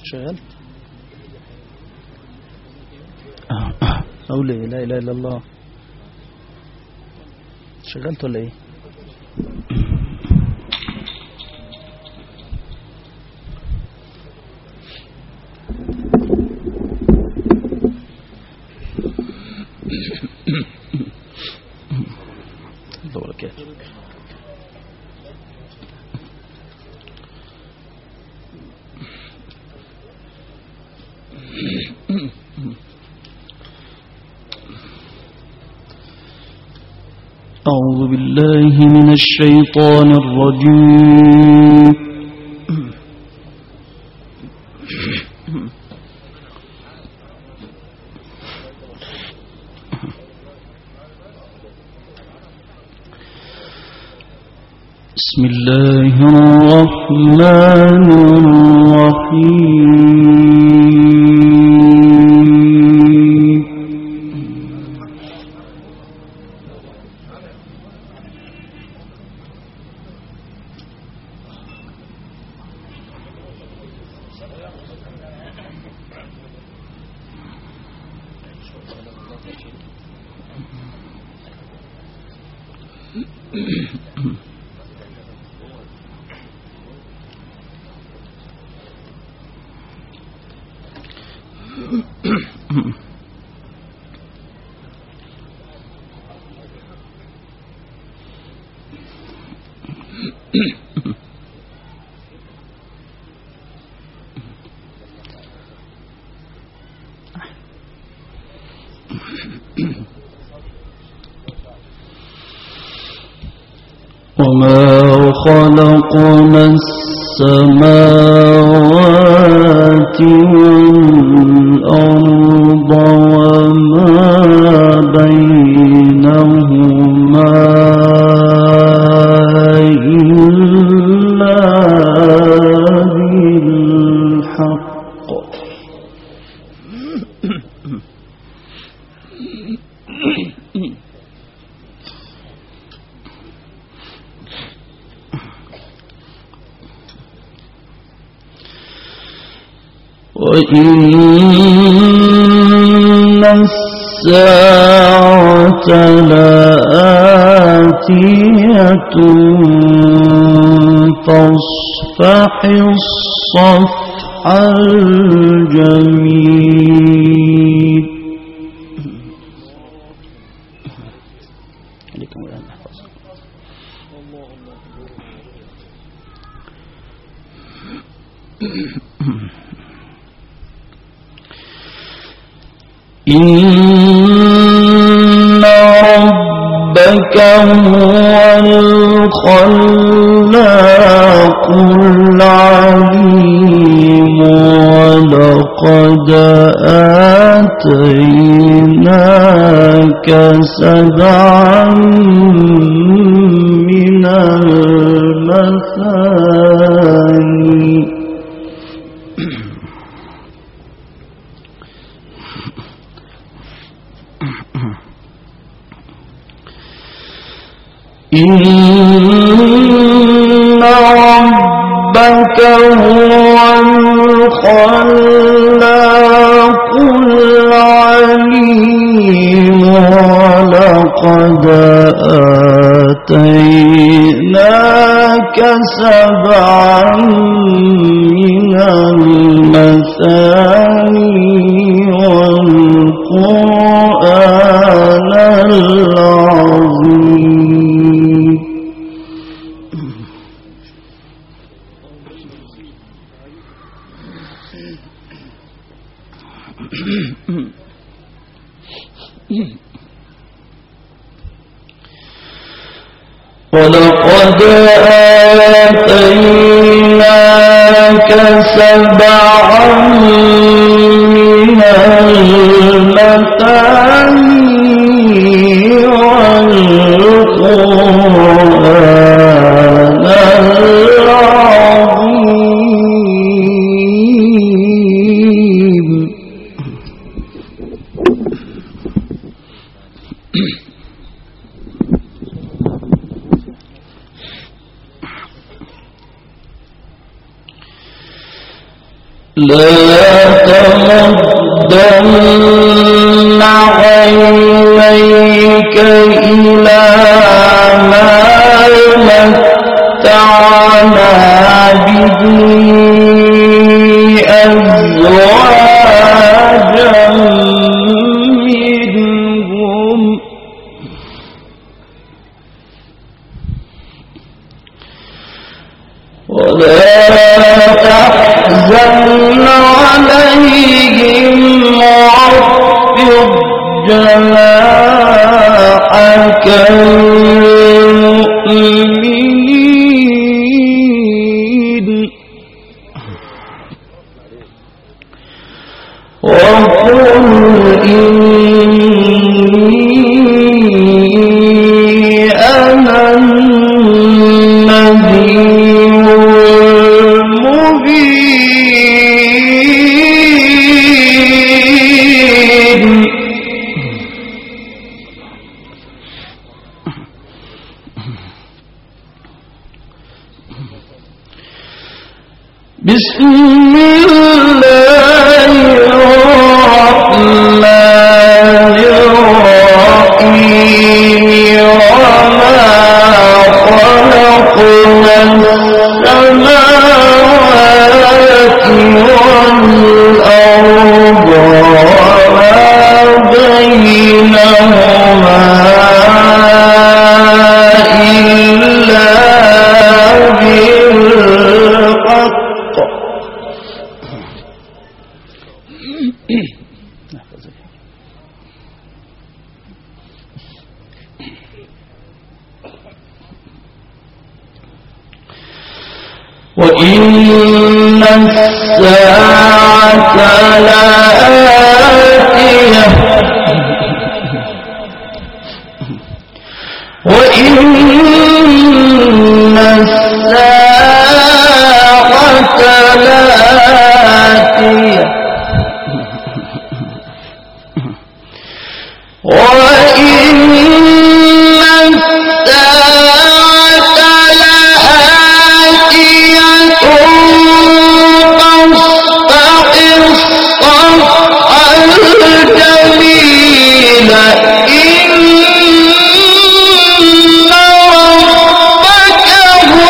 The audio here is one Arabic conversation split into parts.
شغلت أقول إيه؟ لا إله إلا الله. شغلت ولا إيه؟ أعوذ بالله من الشيطان الرجيم. بسم الله الرحمن الرحيم. وما خلقنا السماوات والأرض وما بينهما إلا بالحق وإن الساعة لآتية فاصفح الصفح الجميل. إن ربك هو الخلاق العليم ولقد آتيناك 7 من المثاني إن ربك هو الخلاق العليم ولقد آتيناك 7 من المثاني والقرآن العظيم. ولقد آتيناك 7 من المثاني والقرآن العظيم. لا تمدن عينيك إلى ما متعنا به أزواجا منهم ولا تحزن عليهم واخفض جناحك للمؤمنين وقل إني أنا النذير المبين بسم الله الرحمن الرحيم وما خلقنا السماوات والأرض وما بينهما إلا بالحق وإن الساعة لآتية وإن الساعة لآتية وإن الساعة لآتية فاصفح الصفح الجميل إن ربك هو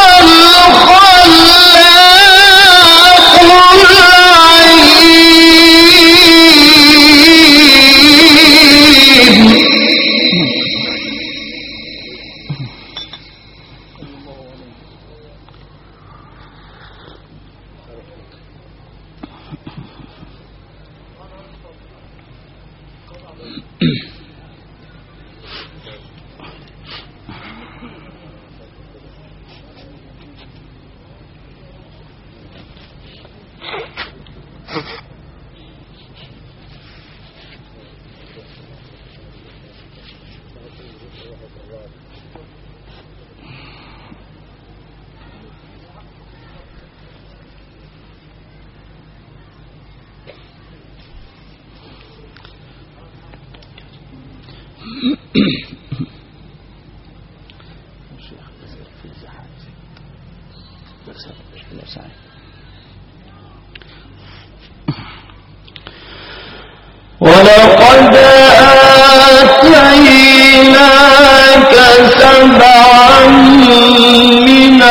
ولقد آتيناك سبعا من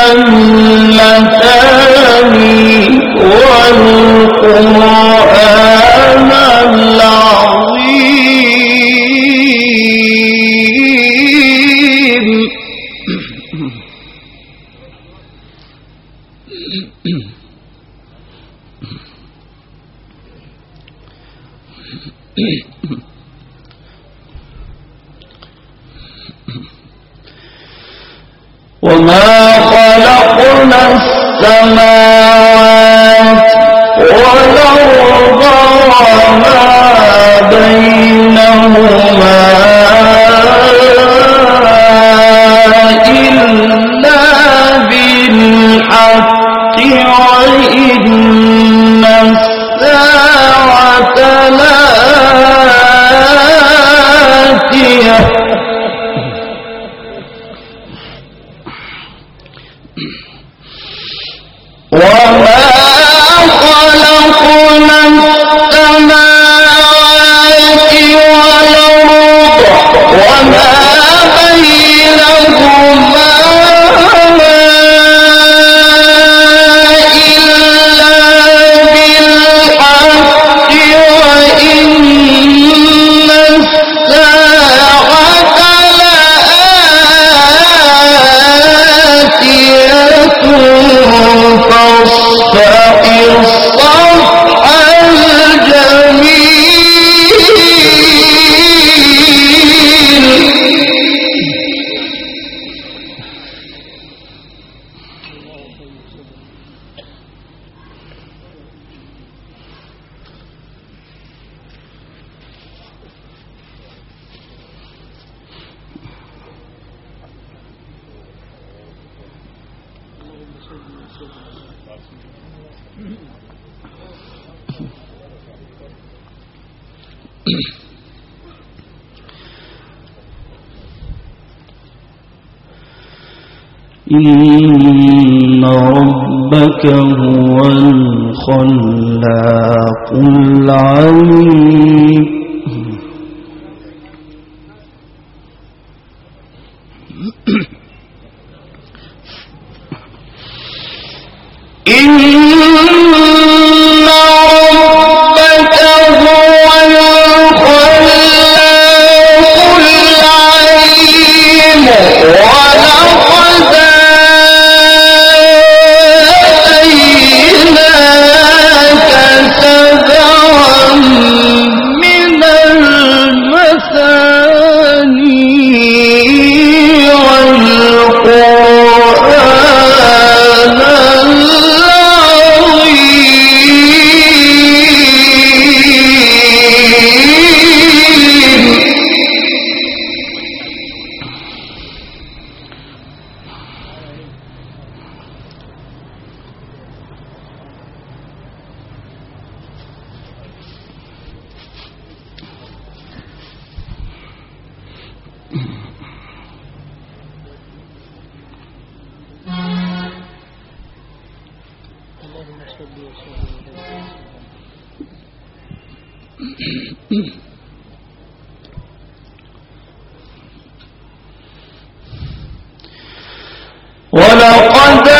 المثاني والقرآن العظيم وما خلقنا السماوات والأرض وما بينهما إلا بالحق وإن الساعة لآتية وما خلقنا إن ربك هو الخلاق العليم ولقد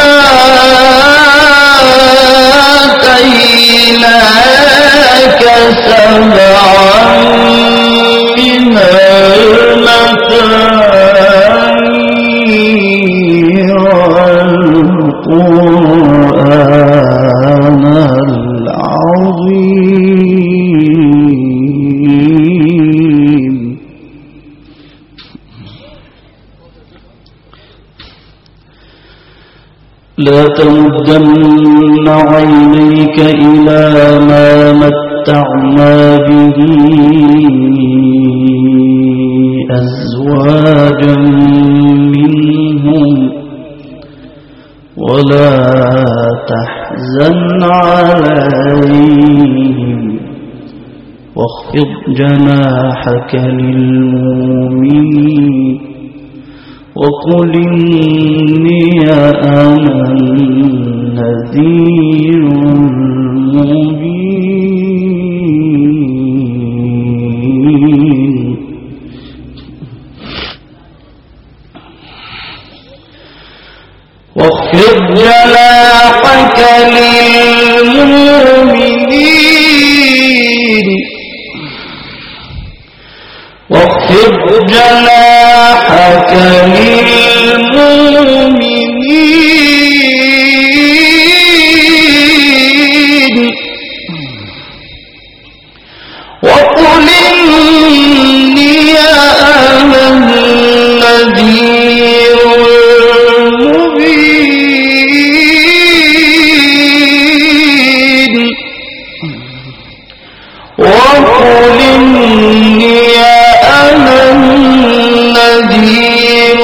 آتيناك سبعا من المثاني والقرآن العظيم لا تمدن عينيك إلى ما متعنا به أزواجا منهم ولا تحزن عليهم واخفض جناحك للمؤمنين وقل إني أنا النذير المبين واخفض جناحك للمؤمنين واخفض جناحك للمؤمنين وقل إني أنا النذير المبين وقل إني أنا النذير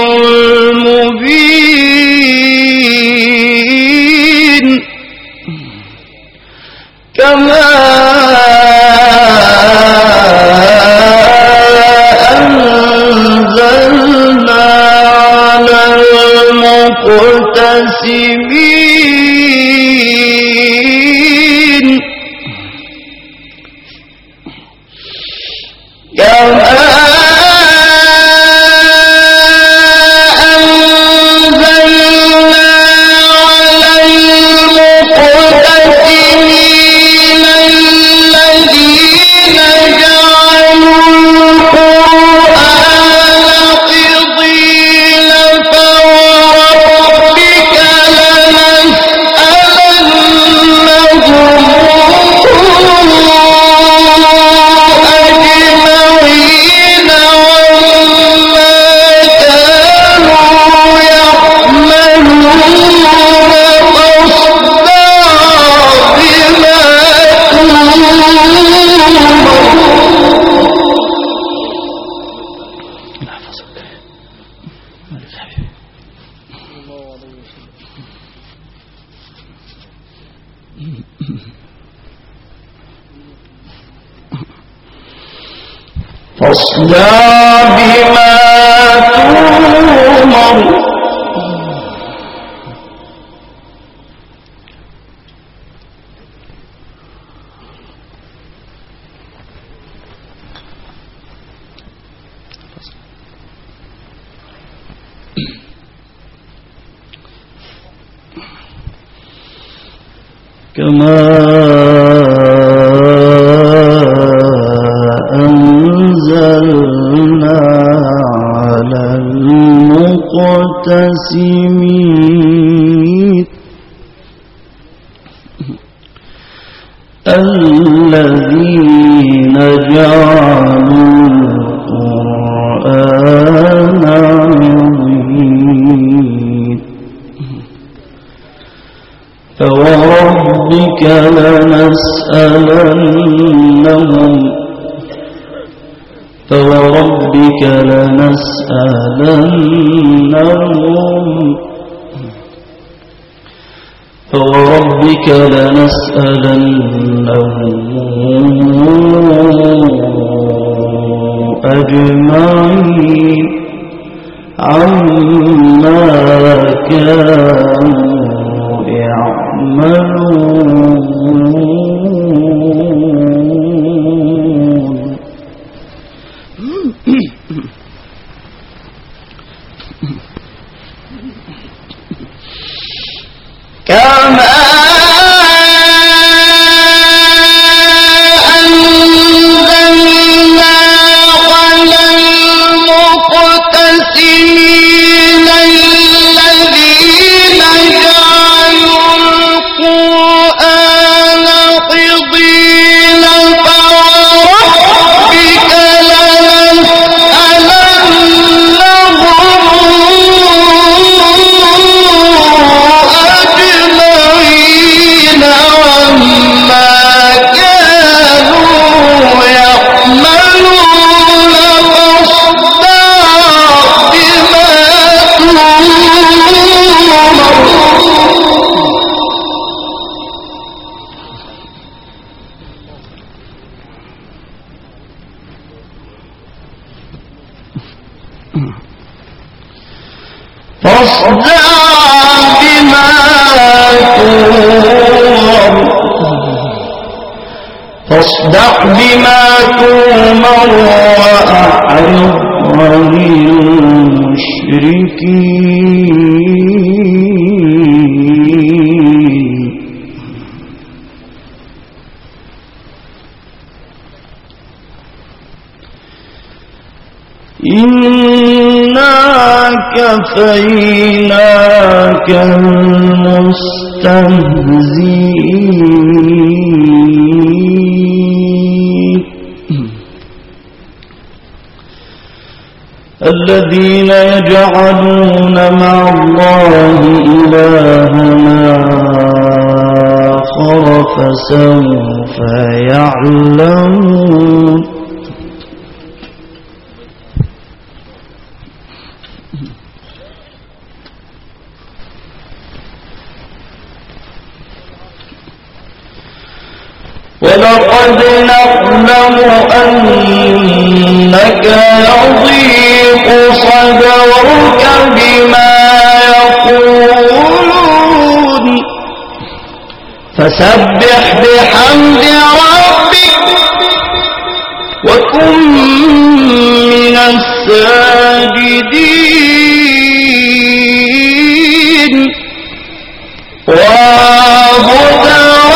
المبين كما أنزلنا على المقتسمين فاصدع بما تؤمر كما أنزلنا على المقتسمين الذين جعلوا القرآن عظيم فوربك لنسألنهم أجمعين عما كانوا يعملون كما أنزلنا على المقتسمين الذين جعلوا القرآن عضين فوربك فاصدع بما تؤمر وأعرض عن المشركين إنا كفيناك المستهزئين الذين يجعلون مع الله إلها آخر فسوف يعلمون ولقد نعلم أنك يضيق صدرك بما يقولون فسبح بحمد ربك وكن من الساجدين واعبد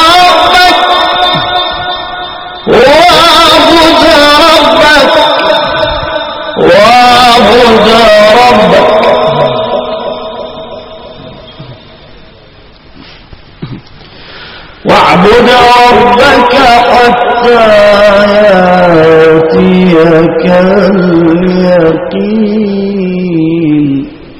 ربك حتى يأتيك اليقين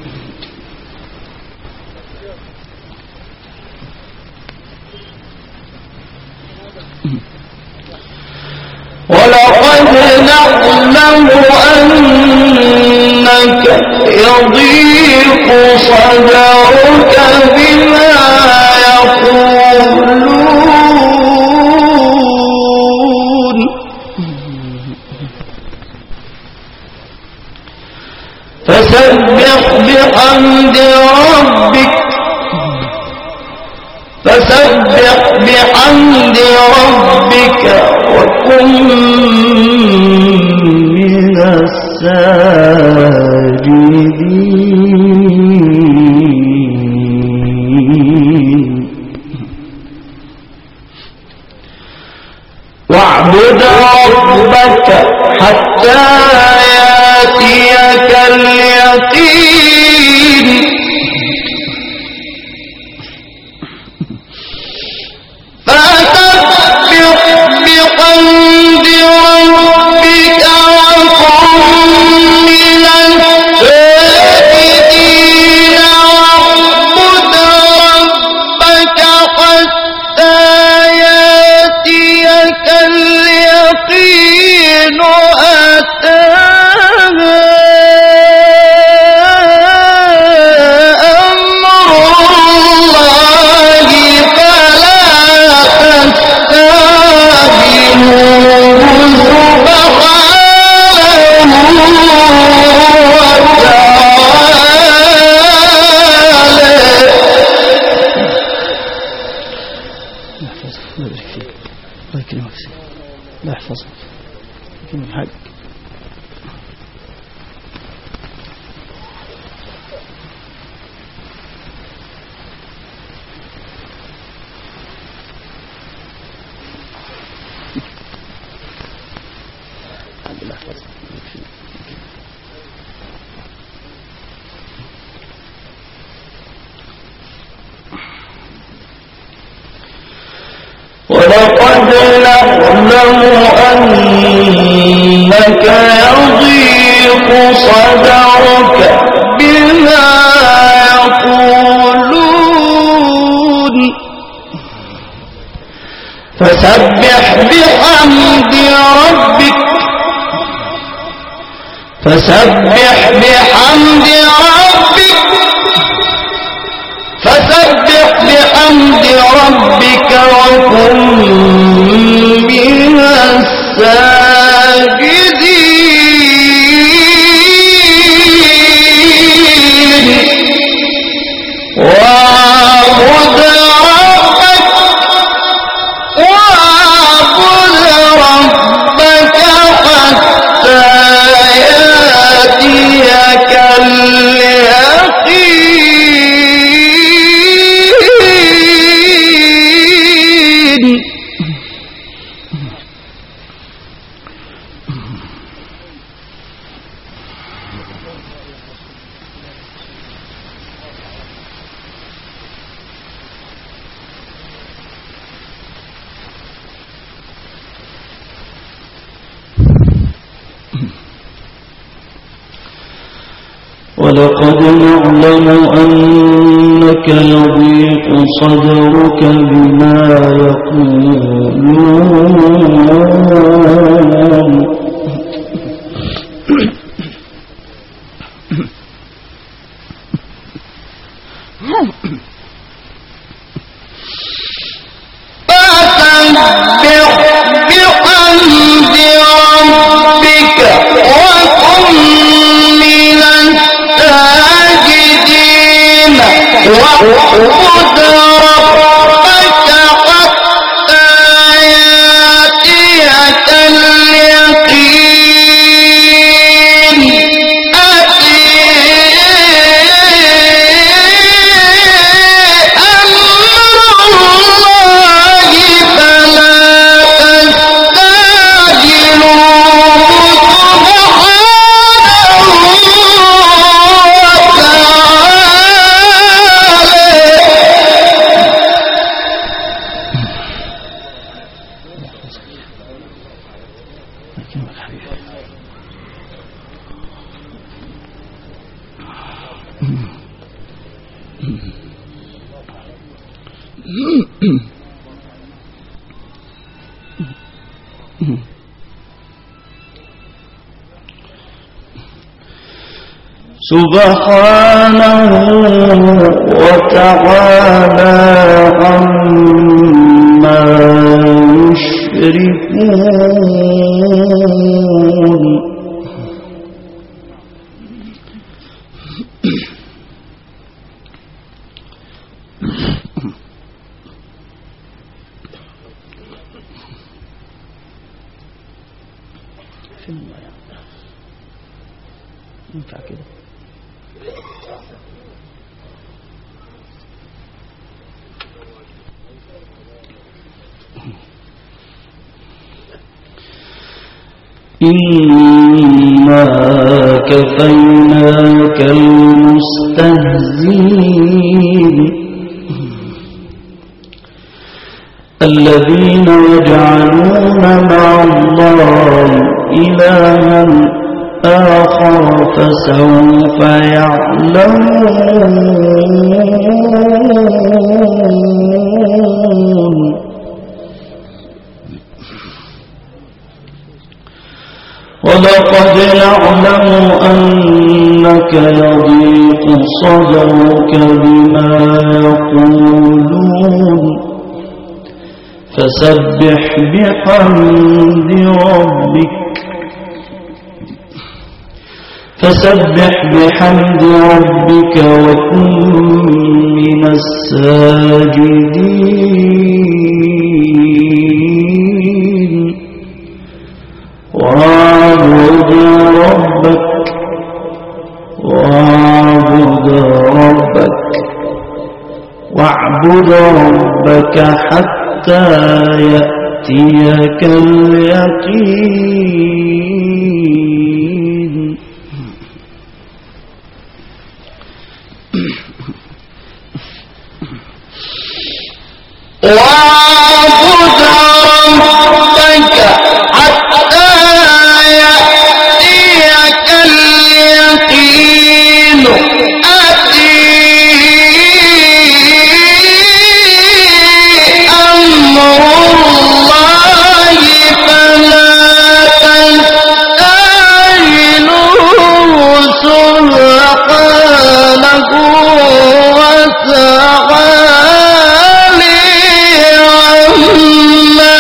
ولقد نعلم أنك يضيق صدرك بما يقولون بحمد ربك وكن من الساجدين واعبد ربك حتى يأتيك اليقين فسبح بحمد ربك وكن من الساجدين واعبد ربك حتى يأتيك اليقين لا يحفظك من حقك. ولقد نعلم أنك يضيق صدرك بما يقولون فسبح بحمد ربك وكن من الساجدين واعبد ربك حتى يأتيك اليقين ولقد نعلم أنك يضيق صدرك بما يقولون واعبد ربك حتى يأتيك اليقين أمر الله فلا سبحانه وتعالى عما يشركون فين ينفع كده؟ إنا كفيناك المستهزئين الذين يجعلون مع الله إلها آخر فسوف يعلمون ولقد نعلم أنك يضيق صدرك بما يقولون فسبح بحمد ربك وكن من الساجدين واعبد ربك حتى يأتيك اليقين واعبد ربك حتى يأتيك اليقين أمر الله فلا تستعجلوه سبحانه وتعالى عما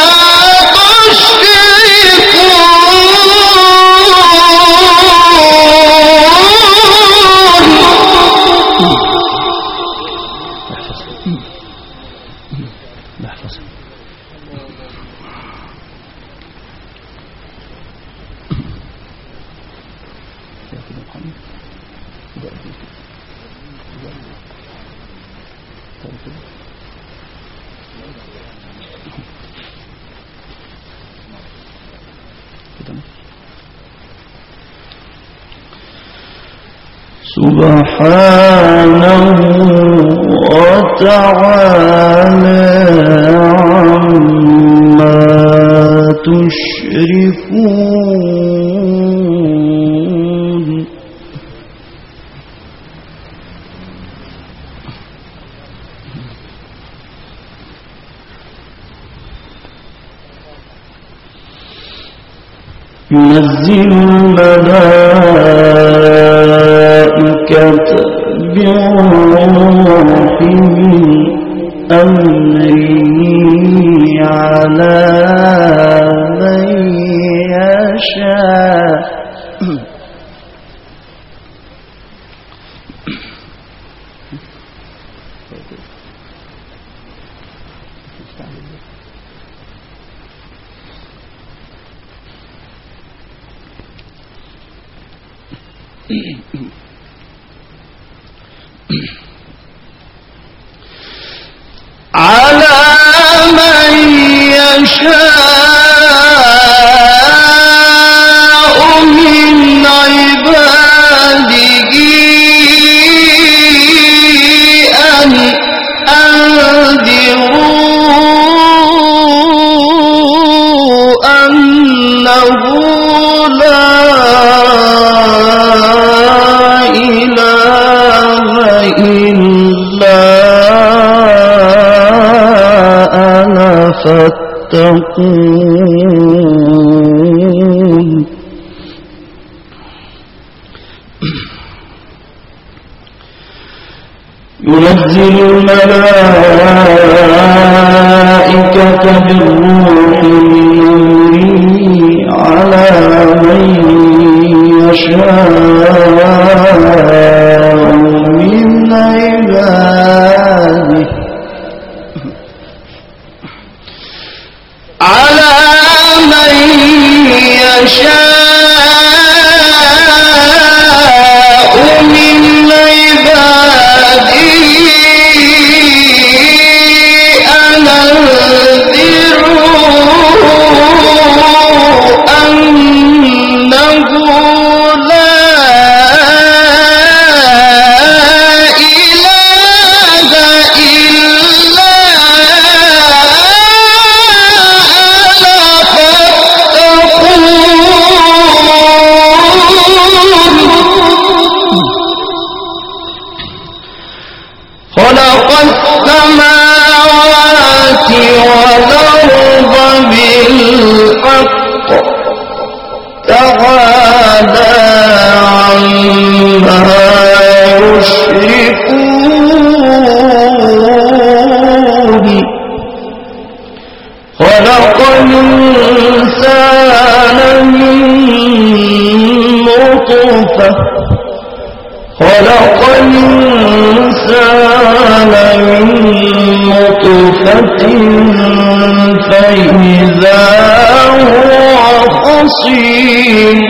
سبحانه وتعالى عما تشركون ينزل الملائكة بالروح من أمره على من يشاء على من يشاء من عباده أن أنذروا أنه لا إله إلا أنا فاتقون ينزل الملائكة بالروح من أمره على من يشاء من عباده على من يشاء من عباده أن أنذروا أنه لا خلق السماوات والأرض بالحق تعالى عما يشركون خلق الإنسان من نطفة خلق الإنسان من نطفة فإذا هو خصيم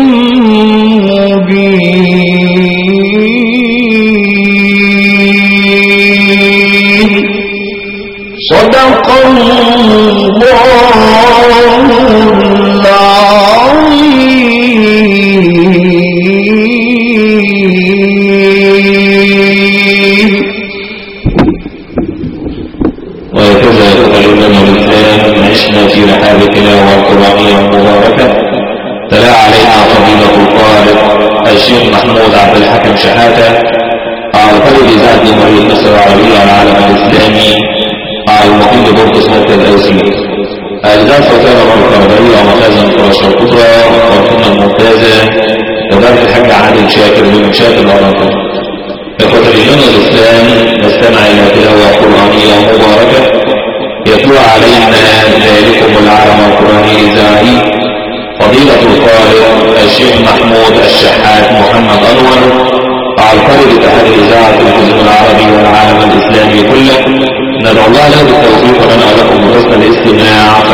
مبين صدق الله عشنا في رحاب تلاوة قرآنية مباركة تلا علينا فضيلة القارئ الشيخ محمود عبد الحكيم شحاتة على طريق إذاعة جمهورية مصر العربية على العالم الإسلامي على المقيم ببرقس مركز الأوسي الإذاعة الصوتية القرآنية ومخازن فراشة القدرى والقناة الممتازة وذلك الحاج عادل شاكر بمشاهد الأرض. إخوة الإيمان والإسلام نستمع إلى تلاوة قرآنية مباركة يتلو علينا ذلكم العالم القرآني الإذاعي فضيلة القارئ الشيخ محمود الشحات محمد أنور على القارئ اتحاد الإذاعة في الحزب العربي والعالم الإسلامي كله. ندعو الله له بالتوفيق لنا ولكم بحسن الاستماع